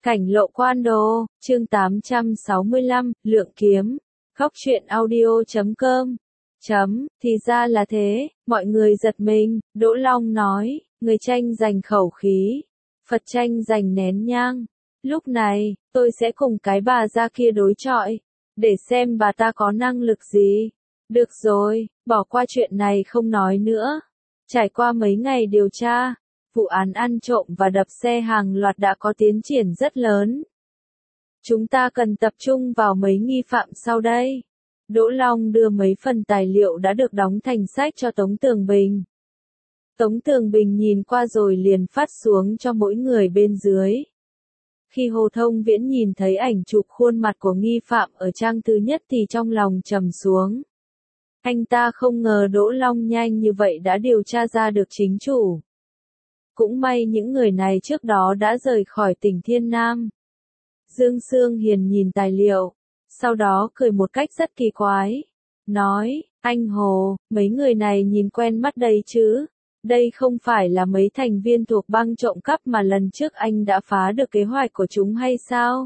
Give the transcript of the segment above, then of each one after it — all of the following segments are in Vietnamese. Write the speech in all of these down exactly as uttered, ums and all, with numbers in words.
Cảnh lộ quan đồ, chương tám trăm sáu mươi lăm, Lượng Kiếm, Khóc Chuyện Audio chấm com. Chấm, thì ra là thế, mọi người giật mình, Đỗ Long nói, người tranh giành khẩu khí, Phật tranh giành nén nhang. Lúc này, tôi sẽ cùng cái bà ra kia đối chọi, để xem bà ta có năng lực gì. Được rồi, bỏ qua chuyện này không nói nữa. Trải qua mấy ngày điều tra, vụ án ăn trộm và đập xe hàng loạt đã có tiến triển rất lớn. Chúng ta cần tập trung vào mấy nghi phạm sau đây. Đỗ Long đưa mấy phần tài liệu đã được đóng thành sách cho Tống Tường Bình. Tống Tường Bình nhìn qua rồi liền phát xuống cho mỗi người bên dưới. Khi Hồ Thông Viễn nhìn thấy ảnh chụp khuôn mặt của nghi phạm ở trang thứ nhất thì trong lòng trầm xuống. Anh ta không ngờ Đỗ Long nhanh như vậy đã điều tra ra được chính chủ. Cũng may những người này trước đó đã rời khỏi tỉnh Thiên Nam. Dương Sương Hiền nhìn tài liệu, sau đó cười một cách rất kỳ quái. Nói, anh Hồ, mấy người này nhìn quen mắt đây chứ. Đây không phải là mấy thành viên thuộc băng trộm cắp mà lần trước anh đã phá được kế hoạch của chúng hay sao?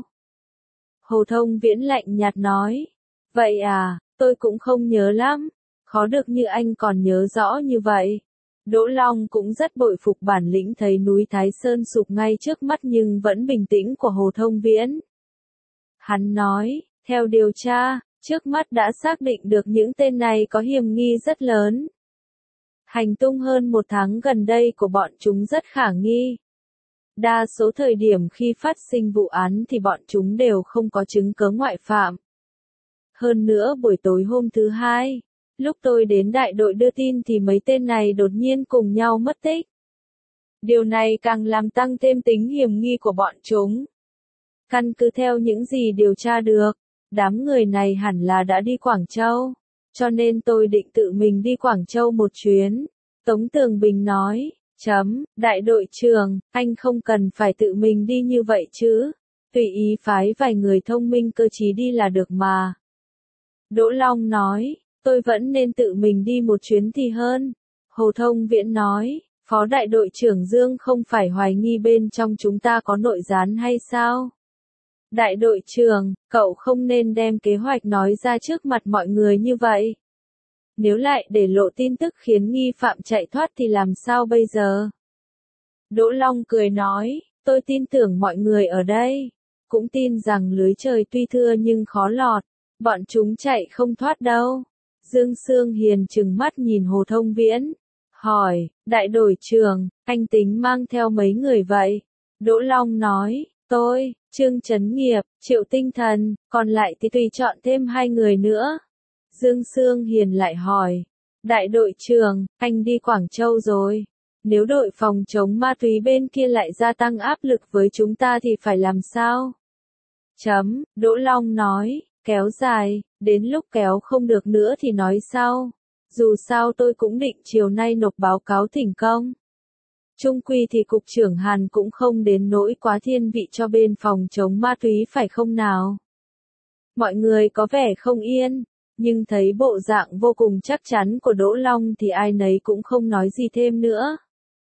Hồ Thông Viễn lạnh nhạt nói. Vậy à, tôi cũng không nhớ lắm. Khó được như anh còn nhớ rõ như vậy. Đỗ Long cũng rất bội phục bản lĩnh thấy núi Thái Sơn sụp ngay trước mắt nhưng vẫn bình tĩnh của Hồ Thông Viễn. Hắn nói, theo điều tra, trước mắt đã xác định được những tên này có hiểm nghi rất lớn. Hành tung hơn một tháng gần đây của bọn chúng rất khả nghi. Đa số thời điểm khi phát sinh vụ án thì bọn chúng đều không có chứng cớ ngoại phạm. Hơn nữa buổi tối hôm thứ hai, lúc tôi đến đại đội đưa tin thì mấy tên này đột nhiên cùng nhau mất tích. Điều này càng làm tăng thêm tính hiểm nghi của bọn chúng. Căn cứ theo những gì điều tra được, đám người này hẳn là đã đi Quảng Châu, cho nên tôi định tự mình đi Quảng Châu một chuyến. Tống Tường Bình nói, chấm, đại đội trưởng, anh không cần phải tự mình đi như vậy chứ, tùy ý phái vài người thông minh cơ trí đi là được mà. Đỗ Long nói, tôi vẫn nên tự mình đi một chuyến thì hơn. Hồ Thông Viễn nói, Phó đại đội trưởng Dương không phải hoài nghi bên trong chúng ta có nội gián hay sao? Đại đội trưởng, cậu không nên đem kế hoạch nói ra trước mặt mọi người như vậy. Nếu lại để lộ tin tức khiến nghi phạm chạy thoát thì làm sao bây giờ? Đỗ Long cười nói, tôi tin tưởng mọi người ở đây. Cũng tin rằng lưới trời tuy thưa nhưng khó lọt. Bọn chúng chạy không thoát đâu. Dương Sương Hiền trừng mắt nhìn Hồ Thông Viễn. Hỏi, đại đội trưởng, anh tính mang theo mấy người vậy? Đỗ Long nói, tôi, Trương Chấn Nghiệp, Triệu Tinh Thần, còn lại thì tùy chọn thêm hai người nữa. Dương Sương Hiền lại hỏi, đại đội trưởng, anh đi Quảng Châu rồi. Nếu đội phòng chống ma túy bên kia lại gia tăng áp lực với chúng ta thì phải làm sao? Chấm, Đỗ Long nói, kéo dài, đến lúc kéo không được nữa thì nói sau. Dù sao tôi cũng định chiều nay nộp báo cáo thỉnh công. Chung quy thì cục trưởng Hàn cũng không đến nỗi quá thiên vị cho bên phòng chống ma túy phải không nào? Mọi người có vẻ không yên, nhưng thấy bộ dạng vô cùng chắc chắn của Đỗ Long thì ai nấy cũng không nói gì thêm nữa.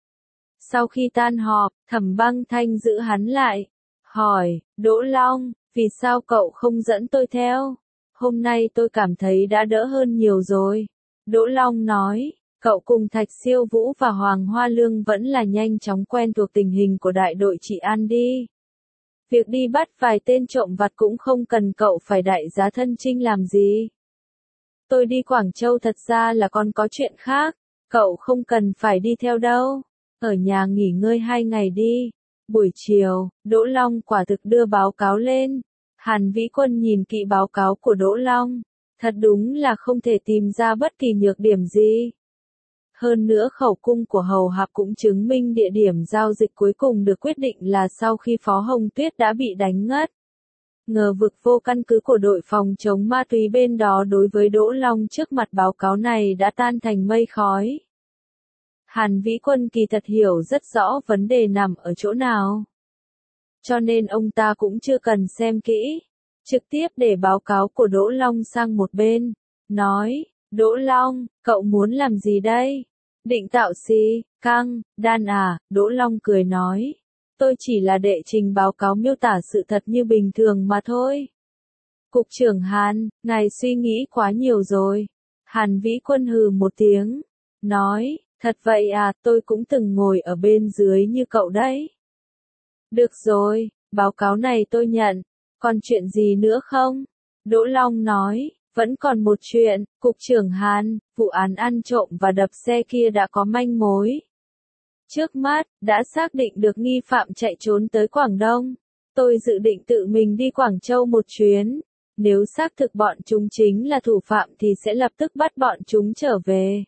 Sau khi tan họp, Thẩm Băng Thanh giữ hắn lại, hỏi, Đỗ Long, vì sao cậu không dẫn tôi theo? Hôm nay tôi cảm thấy đã đỡ hơn nhiều rồi. Đỗ Long nói, cậu cùng Thạch Siêu Vũ và Hoàng Hoa Lương vẫn là nhanh chóng quen thuộc tình hình của đại đội Trị An đi. Việc đi bắt vài tên trộm vặt cũng không cần cậu phải đại giá thân chinh làm gì. Tôi đi Quảng Châu thật ra là còn có chuyện khác, cậu không cần phải đi theo đâu. Ở nhà nghỉ ngơi hai ngày đi. Buổi chiều, Đỗ Long quả thực đưa báo cáo lên. Hàn Vĩ Quân nhìn kỹ báo cáo của Đỗ Long. Thật đúng là không thể tìm ra bất kỳ nhược điểm gì. Hơn nữa khẩu cung của Hầu Hạp cũng chứng minh địa điểm giao dịch cuối cùng được quyết định là sau khi Phó Hồng Tuyết đã bị đánh ngất. Ngờ vực vô căn cứ của đội phòng chống ma túy bên đó đối với Đỗ Long trước mặt báo cáo này đã tan thành mây khói. Hàn Vĩ Quân kỳ thật hiểu rất rõ vấn đề nằm ở chỗ nào. Cho nên ông ta cũng chưa cần xem kỹ. Trực tiếp để báo cáo của Đỗ Long sang một bên. Nói, Đỗ Long, cậu muốn làm gì đây? Định tạo xì, căng, đan à? Đỗ Long cười nói. tôi chỉ là đệ trình báo cáo miêu tả sự thật như bình thường mà thôi. Cục trưởng Hàn, ngài suy nghĩ quá nhiều rồi. Hàn Vĩ Quân hừ một tiếng, nói, thật vậy à, tôi cũng từng ngồi ở bên dưới như cậu đấy. Được rồi, báo cáo này tôi nhận, còn chuyện gì nữa không? Đỗ Long nói, vẫn còn một chuyện, Cục trưởng Hàn, vụ án ăn trộm và đập xe kia đã có manh mối. Trước mắt, đã xác định được nghi phạm chạy trốn tới Quảng Đông. Tôi dự định tự mình đi Quảng Châu một chuyến. Nếu xác thực bọn chúng chính là thủ phạm thì sẽ lập tức bắt bọn chúng trở về.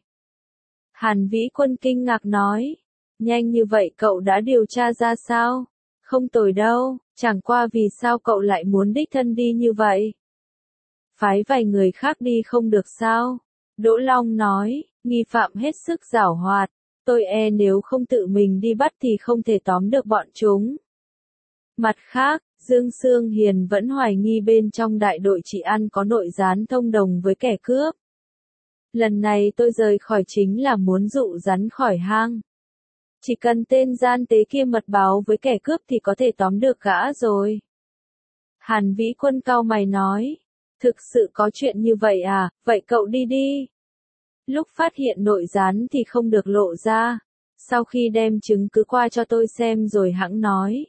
Hàn Vĩ Quân kinh ngạc nói, nhanh như vậy cậu đã điều tra ra sao? Không tồi đâu, chẳng qua vì sao cậu lại muốn đích thân đi như vậy? Phái vài người khác đi không được sao? Đỗ Long nói, nghi phạm hết sức giảo hoạt, tôi e nếu không tự mình đi bắt thì không thể tóm được bọn chúng. Mặt khác, Dương Sương Hiền vẫn hoài nghi bên trong đại đội trị an có nội gián thông đồng với kẻ cướp. Lần này tôi rời khỏi chính là muốn dụ rắn khỏi hang. Chỉ cần tên gian tế kia mật báo với kẻ cướp thì có thể tóm được gã rồi. Hàn Vĩ Quân cau mày nói, thực sự có chuyện như vậy à, vậy cậu đi đi. Lúc phát hiện nội gián thì không được lộ ra, sau khi đem chứng cứ qua cho tôi xem rồi hẵng nói.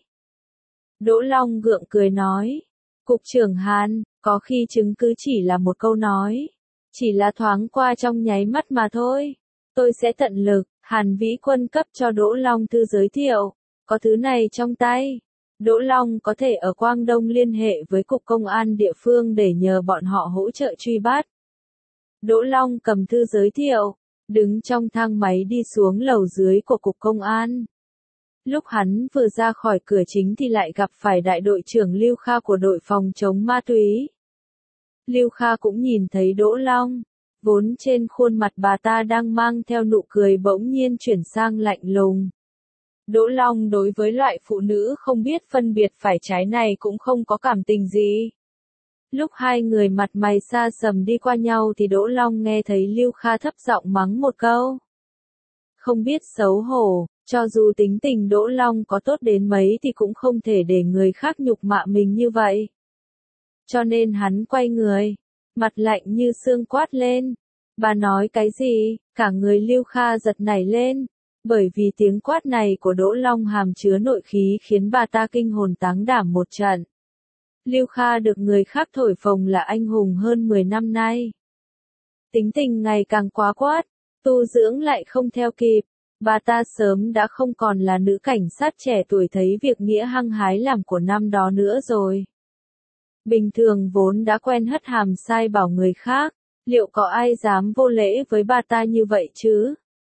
Đỗ Long gượng cười nói, Cục trưởng Hàn, có khi chứng cứ chỉ là một câu nói, chỉ là thoáng qua trong nháy mắt mà thôi. Tôi sẽ tận lực. Hàn Vĩ Quân cấp cho Đỗ Long thư giới thiệu, có thứ này trong tay. Đỗ Long có thể ở Quang Đông liên hệ với Cục Công an địa phương để nhờ bọn họ hỗ trợ truy bắt. Đỗ Long cầm thư giới thiệu, đứng trong thang máy đi xuống lầu dưới của Cục Công an. Lúc hắn vừa ra khỏi cửa chính thì lại gặp phải đại đội trưởng Lưu Kha của đội phòng chống ma túy. Lưu Kha cũng nhìn thấy Đỗ Long, vốn trên khuôn mặt bà ta đang mang theo nụ cười bỗng nhiên chuyển sang lạnh lùng. Đỗ Long đối với loại phụ nữ không biết phân biệt phải trái này cũng không có cảm tình gì. Lúc hai người mặt mày xa sầm đi qua nhau thì Đỗ Long nghe thấy Lưu Kha thấp giọng mắng một câu. Không biết xấu hổ, cho dù tính tình Đỗ Long có tốt đến mấy thì cũng không thể để người khác nhục mạ mình như vậy. Cho nên hắn quay người, mặt lạnh như xương quát lên. Bà nói cái gì? Cả người Lưu Kha giật nảy lên, bởi vì tiếng quát này của Đỗ Long hàm chứa nội khí khiến bà ta kinh hồn táng đảm một trận. Lưu Kha được người khác thổi phồng là anh hùng hơn mười năm nay. Tính tình ngày càng quá quát, tu dưỡng lại không theo kịp, bà ta sớm đã không còn là nữ cảnh sát trẻ tuổi thấy việc nghĩa hăng hái làm của năm đó nữa rồi. Bình thường vốn đã quen hất hàm sai bảo người khác, liệu có ai dám vô lễ với bà ta như vậy chứ?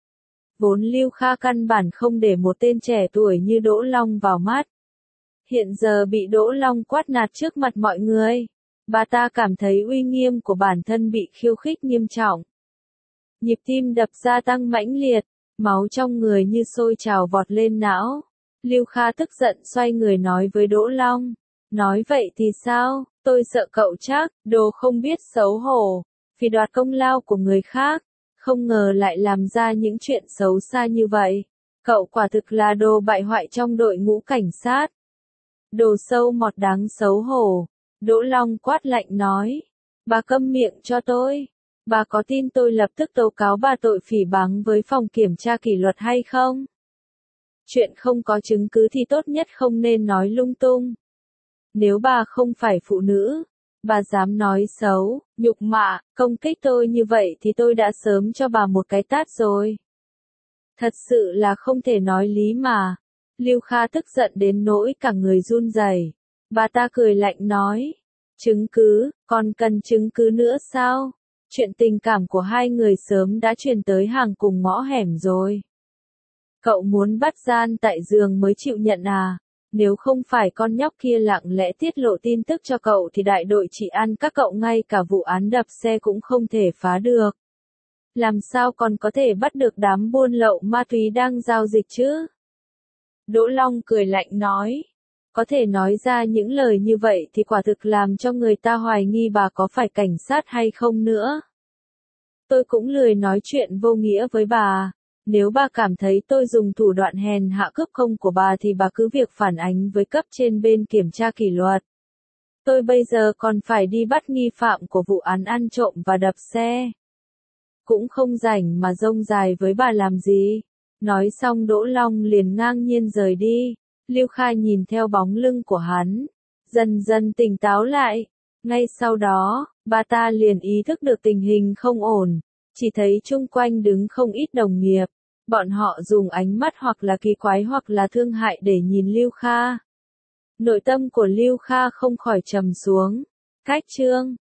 Vốn Lưu Kha căn bản không để một tên trẻ tuổi như Đỗ Long vào mắt. Hiện giờ bị Đỗ Long quát nạt trước mặt mọi người, bà ta cảm thấy uy nghiêm của bản thân bị khiêu khích nghiêm trọng. Nhịp tim đập gia tăng mãnh liệt, máu trong người như sôi trào vọt lên não. Lưu Kha tức giận xoay người nói với Đỗ Long, nói vậy thì sao, tôi sợ cậu chắc, đồ không biết xấu hổ, vì đoạt công lao của người khác, không ngờ lại làm ra những chuyện xấu xa như vậy. Cậu quả thực là đồ bại hoại trong đội ngũ cảnh sát. Đồ sâu mọt đáng xấu hổ. Đỗ Long quát lạnh nói, bà câm miệng cho tôi. Bà có tin tôi lập tức tố cáo bà tội phỉ báng với phòng kiểm tra kỷ luật hay không? Chuyện không có chứng cứ thì tốt nhất không nên nói lung tung. Nếu bà không phải phụ nữ, bà dám nói xấu, nhục mạ, công kích tôi như vậy thì tôi đã sớm cho bà một cái tát rồi. Thật sự là không thể nói lý mà. Lưu Kha tức giận đến nỗi cả người run rẩy. Bà ta cười lạnh nói, chứng cứ, còn cần chứng cứ nữa sao? Chuyện tình cảm của hai người sớm đã truyền tới hàng cùng ngõ hẻm rồi. Cậu muốn bắt gian tại giường mới chịu nhận à? Nếu không phải con nhóc kia lặng lẽ tiết lộ tin tức cho cậu thì đại đội trị an các cậu ngay cả vụ án đập xe cũng không thể phá được. Làm sao còn có thể bắt được đám buôn lậu ma túy đang giao dịch chứ? Đỗ Long cười lạnh nói, có thể nói ra những lời như vậy thì quả thực làm cho người ta hoài nghi bà có phải cảnh sát hay không nữa. Tôi cũng lười nói chuyện vô nghĩa với bà. Nếu bà cảm thấy tôi dùng thủ đoạn hèn hạ cướp công của bà thì bà cứ việc phản ánh với cấp trên bên kiểm tra kỷ luật. Tôi bây giờ còn phải đi bắt nghi phạm của vụ án ăn trộm và đập xe. Cũng không rảnh mà rông dài với bà làm gì. Nói xong Đỗ Long liền ngang nhiên rời đi. Lưu Khai nhìn theo bóng lưng của hắn, dần dần tỉnh táo lại. Ngay sau đó, bà ta liền ý thức được tình hình không ổn. Chỉ thấy chung quanh đứng không ít đồng nghiệp. Bọn họ dùng ánh mắt hoặc là kỳ quái hoặc là thương hại để nhìn Lưu Kha. Nội tâm của Lưu Kha không khỏi trầm xuống. Cách chương